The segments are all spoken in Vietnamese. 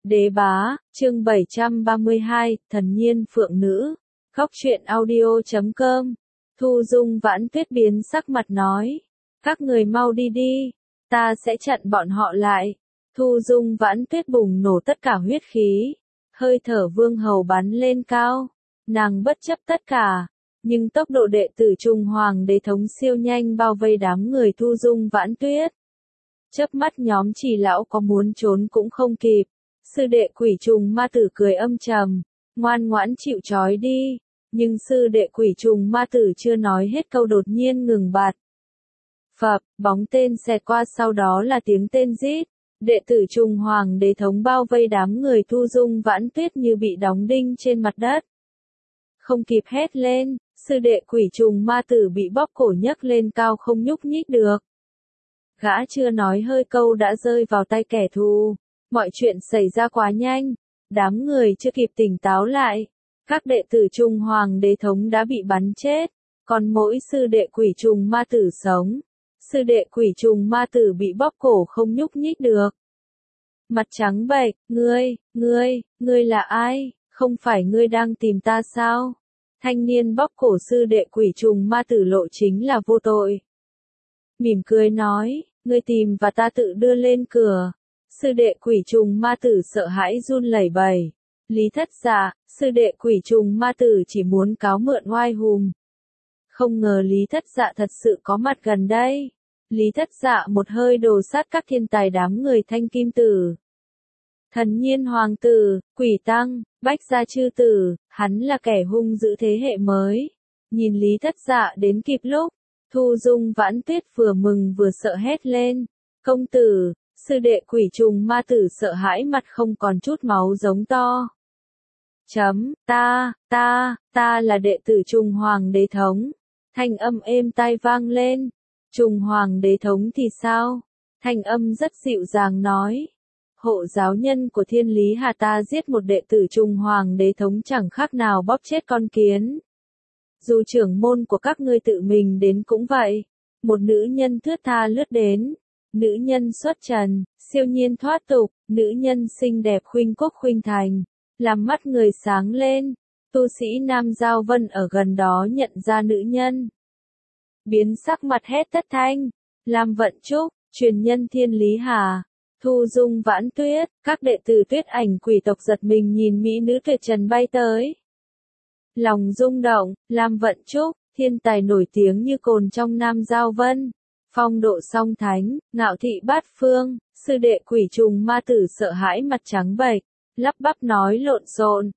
Đế bá, chương 732, thần nhiên phượng nữ. Khóc truyện audio.com. Thu Dung Vãn Tuyết biến sắc mặt nói. Các người mau đi đi, ta sẽ chặn bọn họ lại. Thu Dung Vãn Tuyết bùng nổ tất cả huyết khí. Hơi thở vương hầu bắn lên cao. Nàng bất chấp tất cả. Nhưng tốc độ đệ tử Trung Hoàng đế thống siêu nhanh bao vây đám người Thu Dung Vãn Tuyết. Chớp mắt nhóm Trì lão có muốn trốn cũng không kịp. Sư đệ Quỷ Trùng Ma Tử cười âm trầm, ngoan ngoãn chịu trói đi. Nhưng sư đệ Quỷ Trùng Ma Tử chưa nói hết câu đột nhiên ngừng bạt. Phập, bóng tên xẹt qua, sau đó là tiếng tên rít. Đệ tử Trung Hoàng đế thống bao vây đám người Thu Dung Vãn Tuyết như bị đóng đinh trên mặt đất. Không kịp hét lên, sư đệ Quỷ Trùng Ma Tử bị bóp cổ nhấc lên cao không nhúc nhích được. Gã chưa nói hơi câu đã rơi vào tay kẻ thù. Mọi chuyện xảy ra quá nhanh, đám người chưa kịp tỉnh táo lại. Các đệ tử Trung Hoàng đế thống đã bị bắn chết, còn mỗi sư đệ Quỷ Trùng Ma Tử sống. Sư đệ Quỷ Trùng Ma Tử bị bóp cổ không nhúc nhích được. Mặt trắng bệch, ngươi là ai? Không phải ngươi đang tìm ta sao? Thanh niên bóp cổ sư đệ Quỷ Trùng Ma Tử lộ chính là vô tội. Mỉm cười nói, ngươi tìm và ta tự đưa lên cửa. Sư đệ Quỷ Trùng Ma Tử sợ hãi run lẩy bẩy. Lý Thất Dạ, sư đệ Quỷ Trùng Ma Tử chỉ muốn cáo mượn oai hùng. Không ngờ Lý Thất Dạ thật sự có mặt gần đây. Lý Thất Dạ một hơi đồ sát các thiên tài đám người Thanh Kim Tử, Thần Nhiên Hoàng Tử, Quỷ Tăng, Bách Gia Chư Tử, hắn là kẻ hung dữ thế hệ mới. Nhìn Lý Thất Dạ đến kịp lúc, Thu Dung Vãn Tuyết vừa mừng vừa sợ hét lên. Công tử! Sư đệ Quỷ Trùng Ma Tử sợ hãi mặt không còn chút máu giống to. Ta là đệ tử Trung Hoàng đế thống. Thanh âm êm tai vang lên. Trung Hoàng đế thống thì sao? Thanh âm rất dịu dàng nói. Hộ giáo nhân của Thiên Lý Hà, ta giết một đệ tử Trung Hoàng đế thống chẳng khác nào bóp chết con kiến. Dù trưởng môn của các ngươi tự mình đến cũng vậy. Một nữ nhân thướt tha lướt đến. Nữ nhân xuất trần, siêu nhiên thoát tục, nữ nhân xinh đẹp khuynh quốc khuynh thành, làm mắt người sáng lên. Tu sĩ Nam Giao Vân ở gần đó nhận ra nữ nhân, biến sắc mặt hét thất thanh. Lam Vận Trúc, truyền nhân Thiên Lý Hà, Thu Dung Vãn Tuyết, các đệ tử Tuyết Ảnh quỷ tộc giật mình nhìn mỹ nữ tuyệt trần bay tới. Lòng rung động, Lam Vận Trúc, thiên tài nổi tiếng như cồn trong Nam Giao Vân. Phong độ song thánh, ngạo thị bát phương, sư đệ Quỷ Trùng Ma Tử sợ hãi mặt trắng bệch, lắp bắp nói lộn xộn.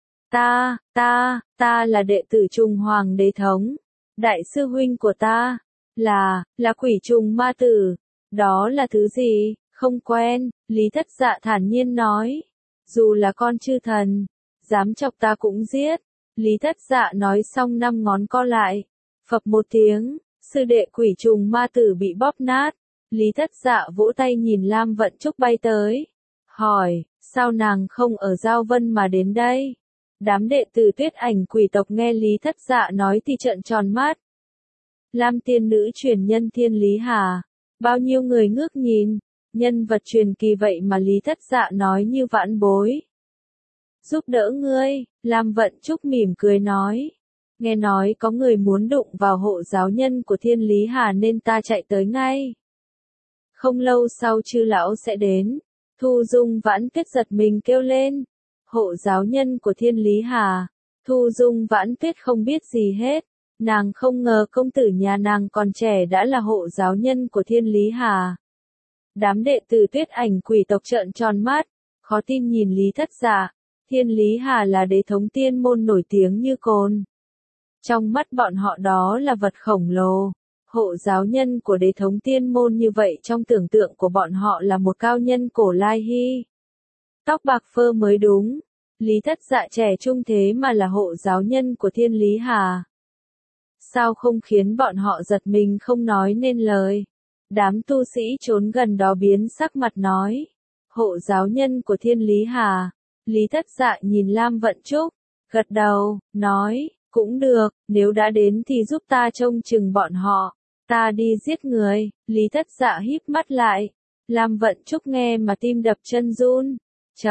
Ta là đệ tử Trung Hoàng đế thống. Đại sư huynh của ta, là Quỷ Trùng Ma Tử. Đó là thứ gì? Không quen, Lý Thất Dạ thản nhiên nói. Dù là con chư thần, dám chọc ta cũng giết. Lý Thất Dạ nói xong năm ngón co lại. Phập một tiếng. Sư đệ Quỷ Trùng Ma Tử bị bóp nát. Lý Thất Dạ vỗ tay nhìn Lam Vận Trúc bay tới. Hỏi, sao nàng không ở Giao Vân mà đến đây? Đám đệ tử Tuyết Ảnh quỷ tộc nghe Lý Thất Dạ nói thì trợn tròn mắt. Lam tiên nữ truyền nhân Thiên Lý Hà. Bao nhiêu người ngước nhìn. Nhân vật truyền kỳ vậy mà Lý Thất Dạ nói như vãn bối. Giúp đỡ ngươi, Lam Vận Trúc mỉm cười nói. Nghe nói có người muốn đụng vào hộ giáo nhân của Thiên Lý Hà nên ta chạy tới ngay. Không lâu sau chư lão sẽ đến. Thu Dung Vãn Tuyết giật mình kêu lên. Hộ giáo nhân của Thiên Lý Hà. Thu Dung Vãn Tuyết không biết gì hết. Nàng không ngờ công tử nhà nàng còn trẻ đã là hộ giáo nhân của Thiên Lý Hà. Đám đệ tử Tuyết Ảnh quỷ tộc trợn tròn mắt, khó tin nhìn Lý Thất Dạ. Thiên Lý Hà là đế thống tiên môn nổi tiếng như cồn. Trong mắt bọn họ đó là vật khổng lồ. Hộ giáo nhân của đế thống tiên môn như vậy trong tưởng tượng của bọn họ là một cao nhân cổ lai hy. Tóc bạc phơ mới đúng. Lý Thất Dạ trẻ trung thế mà là hộ giáo nhân của Thiên Lý Hà. Sao không khiến bọn họ giật mình không nói nên lời. Đám tu sĩ trốn gần đó biến sắc mặt nói. Hộ giáo nhân của Thiên Lý Hà. Lý Thất Dạ nhìn Lam Vận Trúc, gật đầu, nói. Cũng được, nếu đã đến thì giúp ta trông chừng bọn họ. Ta đi giết người. Lý Thất Dạ híp mắt lại. Lam Vận Trúc nghe mà tim đập chân run.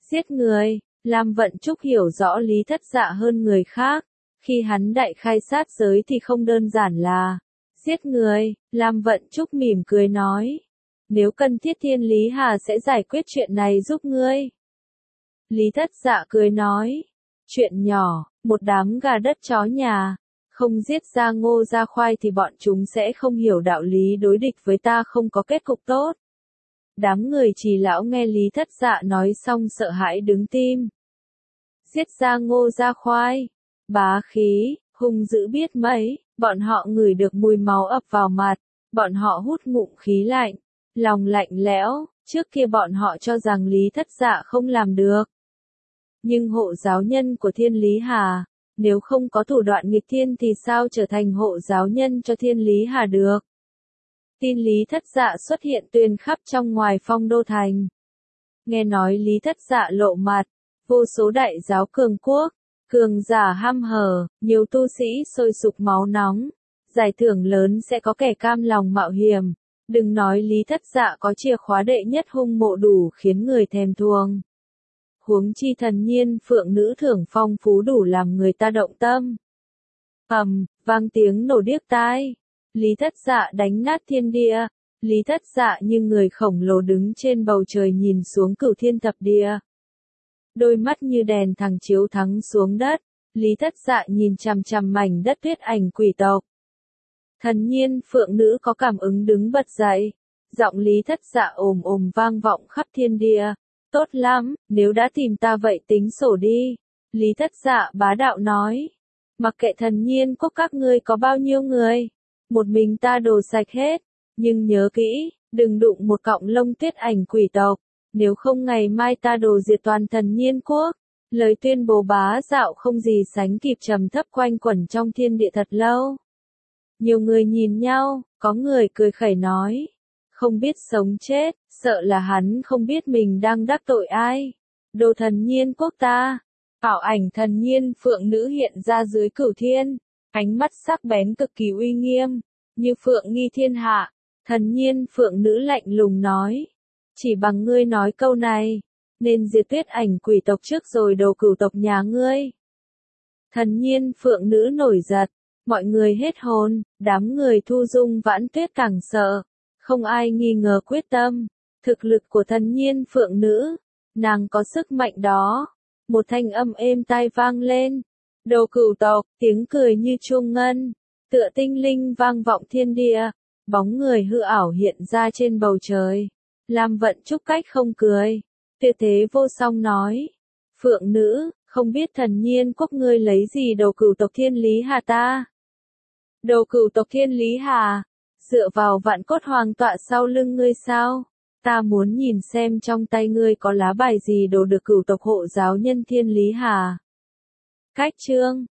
Giết người, Lam Vận Trúc hiểu rõ Lý Thất Dạ hơn người khác. Khi hắn đại khai sát giới thì không đơn giản là giết người, Lam Vận Trúc mỉm cười nói. Nếu cần thiết Thiên Lý Hà sẽ giải quyết chuyện này giúp ngươi. Lý Thất Dạ cười nói. Chuyện nhỏ, một đám gà đất chó nhà. Không giết ra Ngô ra Khoai thì bọn chúng sẽ không hiểu đạo lý đối địch với ta không có kết cục tốt. Đám người Trì lão nghe Lý Thất Dạ nói xong sợ hãi đứng tim. Giết ra Ngô ra Khoai. Bá khí, hung dữ biết mấy, bọn họ ngửi được mùi máu ập vào mặt, bọn họ hút ngụm khí lạnh, lòng lạnh lẽo, trước kia bọn họ cho rằng Lý Thất Dạ không làm được. Nhưng hộ giáo nhân của Thiên Lý Hà, nếu không có thủ đoạn nghịch thiên thì sao trở thành hộ giáo nhân cho Thiên Lý Hà được? Tin Lý Thất Dạ xuất hiện tuyên khắp trong ngoài Phong Đô Thành. Nghe nói Lý Thất Dạ lộ mặt, vô số đại giáo cường quốc, cường giả ham hở, nhiều tu sĩ sôi sục máu nóng. Giải thưởng lớn sẽ có kẻ cam lòng mạo hiểm. Đừng nói Lý Thất Dạ có chìa khóa đệ nhất hung mộ đủ khiến người thèm thuồng. Huống chi thần nhiên phượng nữ thưởng phong phú đủ làm người ta động tâm. Vang tiếng nổ điếc tai. Lý Thất Dạ đánh nát thiên địa. Lý Thất Dạ như người khổng lồ đứng trên bầu trời nhìn xuống cửu thiên thập địa. Đôi mắt như đèn thẳng chiếu thẳng xuống đất. Lý Thất Dạ nhìn chằm chằm mảnh đất tuyết ảnh quỷ tộc. Thần nhiên phượng nữ có cảm ứng đứng bật dậy. Giọng Lý Thất Dạ ồm ồm vang vọng khắp thiên địa. Tốt lắm, nếu đã tìm ta vậy tính sổ đi. Lý Thất Dạ bá đạo nói. Mặc kệ thần nhiên quốc các ngươi có bao nhiêu người. Một mình ta đồ sạch hết. Nhưng nhớ kỹ, đừng đụng một cọng lông tuyết ảnh quỷ tộc. Nếu không ngày mai ta đồ diệt toàn thần nhiên quốc. Lời tuyên bố bá đạo không gì sánh kịp trầm thấp quanh quẩn trong thiên địa thật lâu. Nhiều người nhìn nhau, có người cười khẩy nói. Không biết sống chết, sợ là hắn không biết mình đang đắc tội ai. Đồ thần nhiên quốc ta. Ảo ảnh thần nhiên phượng nữ hiện ra dưới cửu thiên. Ánh mắt sắc bén cực kỳ uy nghiêm. Như phượng nghi thiên hạ. Thần nhiên phượng nữ lạnh lùng nói. Chỉ bằng ngươi nói câu này. Nên diệt tuyết ảnh quỷ tộc trước rồi đồ cửu tộc nhà ngươi. Thần nhiên phượng nữ nổi giật. Mọi người hết hồn. Đám người Thu Dung Vãn Tuyết càng sợ. Không ai nghi ngờ quyết tâm. Thực lực của thần nhiên phượng nữ. Nàng có sức mạnh đó. Một thanh âm êm tai vang lên. Đồ cửu tộc, tiếng cười như chuông ngân. Tựa tinh linh vang vọng thiên địa. Bóng người hư ảo hiện ra trên bầu trời. Lam Vận Trúc cách không cười. Tuyệt thế vô song nói. Phượng nữ, không biết thần nhiên quốc ngươi lấy gì đồ cửu tộc Thiên Lý Hà ta? Đồ cửu tộc Thiên Lý Hà. Dựa vào vạn cốt hoàng tọa sau lưng ngươi sao? Ta muốn nhìn xem trong tay ngươi có lá bài gì đồ được cửu tộc hộ giáo nhân Thiên Lý Hà. Cách chương